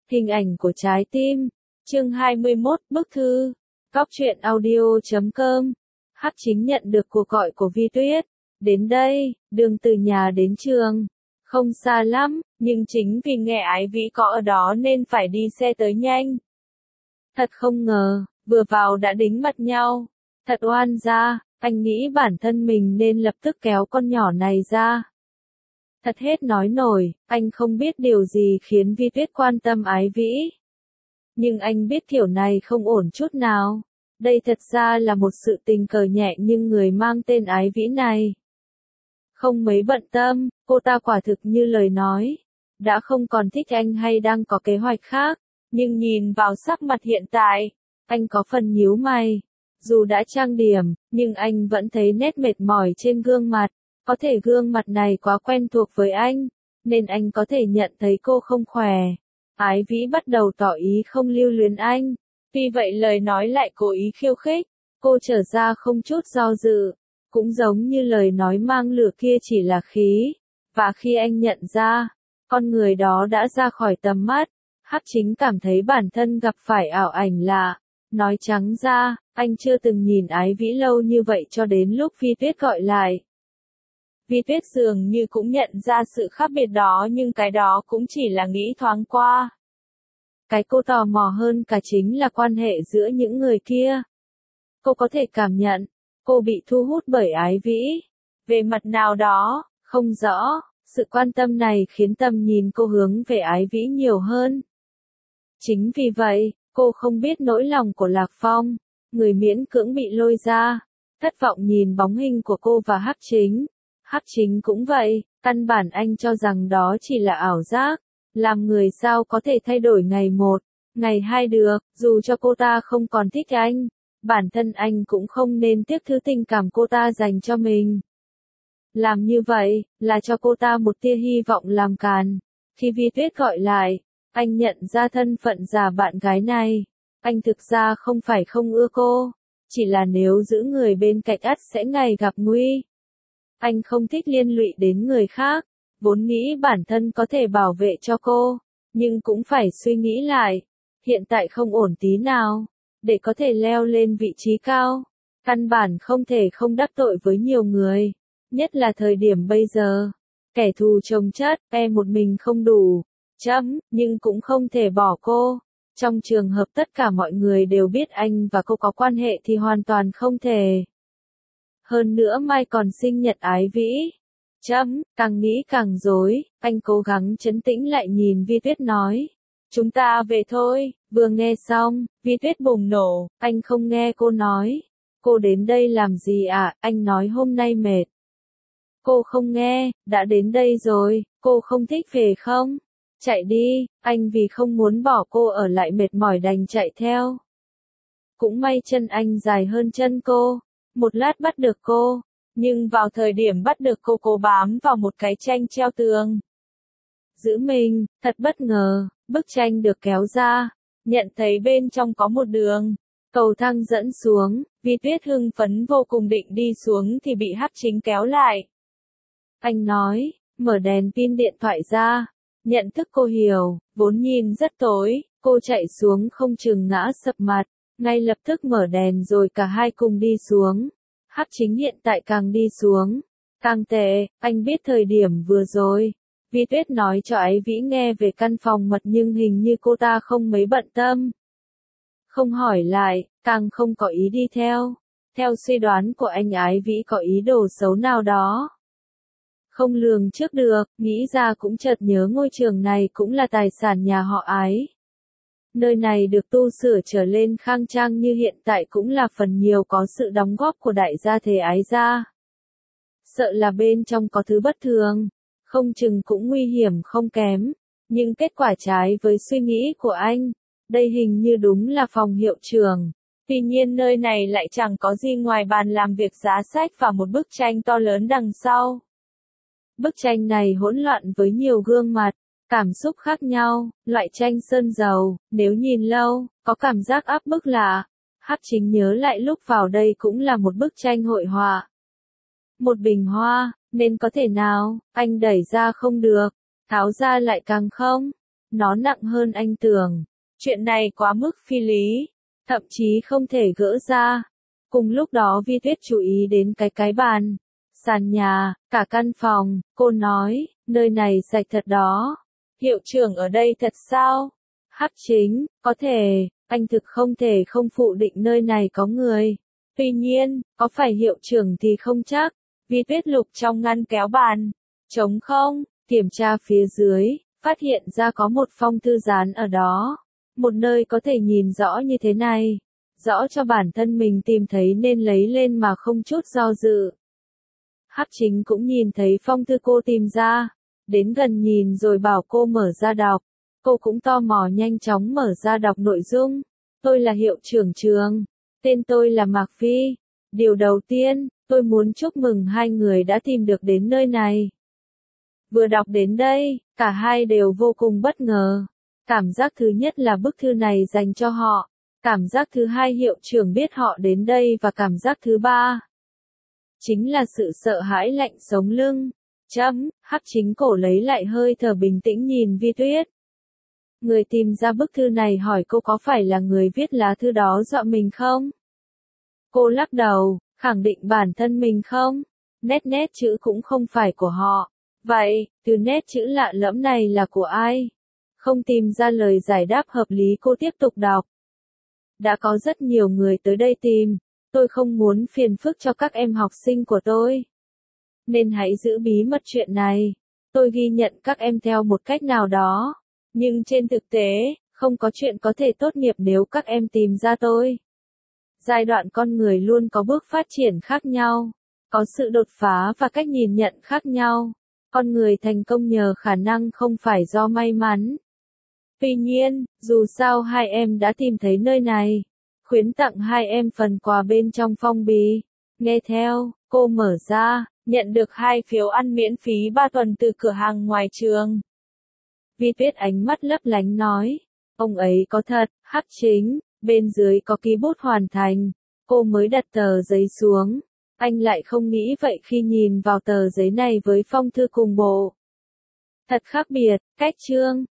Hình ảnh của trái tim. Chương 21, bức thư. Góc truyện audio.com. Hắc Chính nhận được cuộc gọi của Vi Tuyết. Đến đây, đường từ nhà đến trường. Không xa lắm, nhưng chính vì nghe Ái Vĩ có ở đó nên phải đi xe tới nhanh. Thật không ngờ, vừa vào đã đính mặt nhau. Thật oan gia, anh nghĩ bản thân mình nên lập tức kéo con nhỏ này ra. Thật hết nói nổi, anh không biết điều gì khiến Vi Tuyết quan tâm Ái Vĩ. Nhưng anh biết kiểu này không ổn chút nào. Đây thật ra là một sự tình cờ nhẹ nhưng người mang tên Ái Vĩ này không mấy bận tâm, cô ta quả thực như lời nói. Đã không còn thích anh hay đang có kế hoạch khác, nhưng nhìn vào sắc mặt hiện tại, anh có phần nhíu mày. Dù đã trang điểm, nhưng anh vẫn thấy nét mệt mỏi trên gương mặt. Có thể gương mặt này quá quen thuộc với anh, nên anh có thể nhận thấy cô không khỏe. Ái Vĩ bắt đầu tỏ ý không lưu luyến anh. Tuy vậy lời nói lại cố ý khiêu khích. Cô trở ra không chút do dự. Cũng giống như lời nói mang lửa kia chỉ là khí. Và khi anh nhận ra, con người đó đã ra khỏi tầm mắt, Hắc Chính cảm thấy bản thân gặp phải ảo ảnh lạ. Nói trắng ra, anh chưa từng nhìn Ái Vĩ lâu như vậy cho đến lúc Vi Tuyết gọi lại. Vi Tuyết dường như cũng nhận ra sự khác biệt đó nhưng cái đó cũng chỉ là nghĩ thoáng qua. Cái cô tò mò hơn cả chính là quan hệ giữa những người kia. Cô có thể cảm nhận, cô bị thu hút bởi Ái Vĩ. Về mặt nào đó, không rõ, sự quan tâm này khiến tầm nhìn cô hướng về Ái Vĩ nhiều hơn. Chính vì vậy, cô không biết nỗi lòng của Lạc Phong, người miễn cưỡng bị lôi ra, thất vọng nhìn bóng hình của cô và Hắc Chính. Hắc Chính cũng vậy, căn bản anh cho rằng đó chỉ là ảo giác. Làm người sao có thể thay đổi ngày một, ngày hai được, dù cho cô ta không còn thích anh. Bản thân anh cũng không nên tiếc thứ tình cảm cô ta dành cho mình. Làm như vậy, là cho cô ta một tia hy vọng làm càn. Khi Vi Tuyết gọi lại, anh nhận ra thân phận giả bạn gái này. Anh thực ra không phải không ưa cô, chỉ là nếu giữ người bên cạnh ắt sẽ ngày gặp nguy. Anh không thích liên lụy đến người khác, vốn nghĩ bản thân có thể bảo vệ cho cô, nhưng cũng phải suy nghĩ lại. Hiện tại không ổn tí nào, để có thể leo lên vị trí cao. Căn bản không thể không đắc tội với nhiều người, nhất là thời điểm bây giờ. Kẻ thù chồng chất, một mình không đủ, nhưng cũng không thể bỏ cô. Trong trường hợp tất cả mọi người đều biết anh và cô có quan hệ thì hoàn toàn không thể. Hơn nữa mai còn sinh nhật Ái Vĩ. Càng nghĩ càng rối, anh cố gắng trấn tĩnh lại nhìn Vi Tuyết nói. Chúng ta về thôi, vừa nghe xong, Vi Tuyết bùng nổ, anh không nghe cô nói. Cô đến đây làm gì ạ, anh nói hôm nay mệt. Cô không nghe, đã đến đây rồi, cô không thích về không? Chạy đi, anh vì không muốn bỏ cô ở lại mệt mỏi đành chạy theo. Cũng may chân anh dài hơn chân cô, một lát bắt được cô. Nhưng vào thời điểm bắt được cô bám vào một cái tranh treo tường. Giữ mình, thật bất ngờ, bức tranh được kéo ra, nhận thấy bên trong có một đường. Cầu thang dẫn xuống, Vi Tuyết hưng phấn vô cùng định đi xuống thì bị Hắc Chính kéo lại. Anh nói, mở đèn pin điện thoại ra, nhận thức cô hiểu, vốn nhìn rất tối, cô chạy xuống không chừng ngã sập mặt, ngay lập tức mở đèn rồi cả hai cùng đi xuống. Hắc Chính hiện tại càng đi xuống, càng tệ, anh biết thời điểm vừa rồi. Vi Tuyết nói cho Ái Vĩ nghe về căn phòng mật nhưng hình như cô ta không mấy bận tâm. Không hỏi lại, càng không có ý đi theo. Theo suy đoán của anh Ái Vĩ có ý đồ xấu nào đó. Không lường trước được, nghĩ ra cũng chợt nhớ ngôi trường này cũng là tài sản nhà họ Ái. Nơi này được tu sửa trở lên khang trang như hiện tại cũng là phần nhiều có sự đóng góp của đại gia thế Ái gia. Sợ là bên trong có thứ bất thường, không chừng cũng nguy hiểm không kém, nhưng kết quả trái với suy nghĩ của anh, đây hình như đúng là phòng hiệu trưởng. Tuy nhiên nơi này lại chẳng có gì ngoài bàn làm việc giá sách và một bức tranh to lớn đằng sau. Bức tranh này hỗn loạn với nhiều gương mặt, cảm xúc khác nhau, loại tranh sơn dầu, nếu nhìn lâu, có cảm giác áp bức lạ. Hắc Chính nhớ lại lúc vào đây cũng là một bức tranh hội họa. Một bình hoa, nên có thể nào, anh đẩy ra không được, tháo ra lại càng không. Nó nặng hơn anh tưởng. Chuyện này quá mức phi lý, thậm chí không thể gỡ ra. Cùng lúc đó Vi Tuyết chú ý đến cái bàn, sàn nhà, cả căn phòng, cô nói, nơi này sạch thật đó. Hiệu trưởng ở đây thật sao? Hắc Chính, có thể, anh thực không thể không phủ định nơi này có người. Tuy nhiên, có phải hiệu trưởng thì không chắc. Vi Tuyết lục trong ngăn kéo bàn, trống không, kiểm tra phía dưới, phát hiện ra có một phong thư dán ở đó. Một nơi có thể nhìn rõ như thế này, rõ cho bản thân mình tìm thấy nên lấy lên mà không chút do dự. Hắc Chính cũng nhìn thấy phong thư cô tìm ra, đến gần nhìn rồi bảo cô mở ra đọc. Cô cũng tò mò nhanh chóng mở ra đọc nội dung. Tôi là hiệu trưởng trường, tên tôi là Mạc Phi. Điều đầu tiên, tôi muốn chúc mừng hai người đã tìm được đến nơi này. Vừa đọc đến đây, cả hai đều vô cùng bất ngờ. Cảm giác thứ nhất là bức thư này dành cho họ. Cảm giác thứ hai hiệu trưởng biết họ đến đây và cảm giác thứ ba chính là sự sợ hãi lạnh sống lưng. Hắc Chính cổ lấy lại hơi thở bình tĩnh nhìn Vi Tuyết. Người tìm ra bức thư này hỏi cô có phải là người viết lá thư đó dọa mình không? Cô lắc đầu, khẳng định bản thân mình không. Nét chữ cũng không phải của họ. Vậy, từ nét chữ lạ lẫm này là của ai? Không tìm ra lời giải đáp hợp lý cô tiếp tục đọc. Đã có rất nhiều người tới đây tìm. Tôi không muốn phiền phức cho các em học sinh của tôi. Nên hãy giữ bí mật chuyện này. Tôi ghi nhận các em theo một cách nào đó. Nhưng trên thực tế, không có chuyện có thể tốt nghiệp nếu các em tìm ra tôi. Giai đoạn con người luôn có bước phát triển khác nhau. Có sự đột phá và cách nhìn nhận khác nhau. Con người thành công nhờ khả năng không phải do may mắn. Tuy nhiên, dù sao hai em đã tìm thấy nơi này. Khuyến tặng hai em phần quà bên trong phong bì. Nghe theo, cô mở ra, nhận được 2 phiếu ăn miễn phí 3 tuần từ cửa hàng ngoài trường. Vi Tuyết ánh mắt lấp lánh nói, ông ấy có thật. Hắc Chính, bên dưới có ký bút hoàn thành. Cô mới đặt tờ giấy xuống. Anh lại không nghĩ vậy khi nhìn vào tờ giấy này với phong thư cùng bộ. Thật khác biệt, cách chương,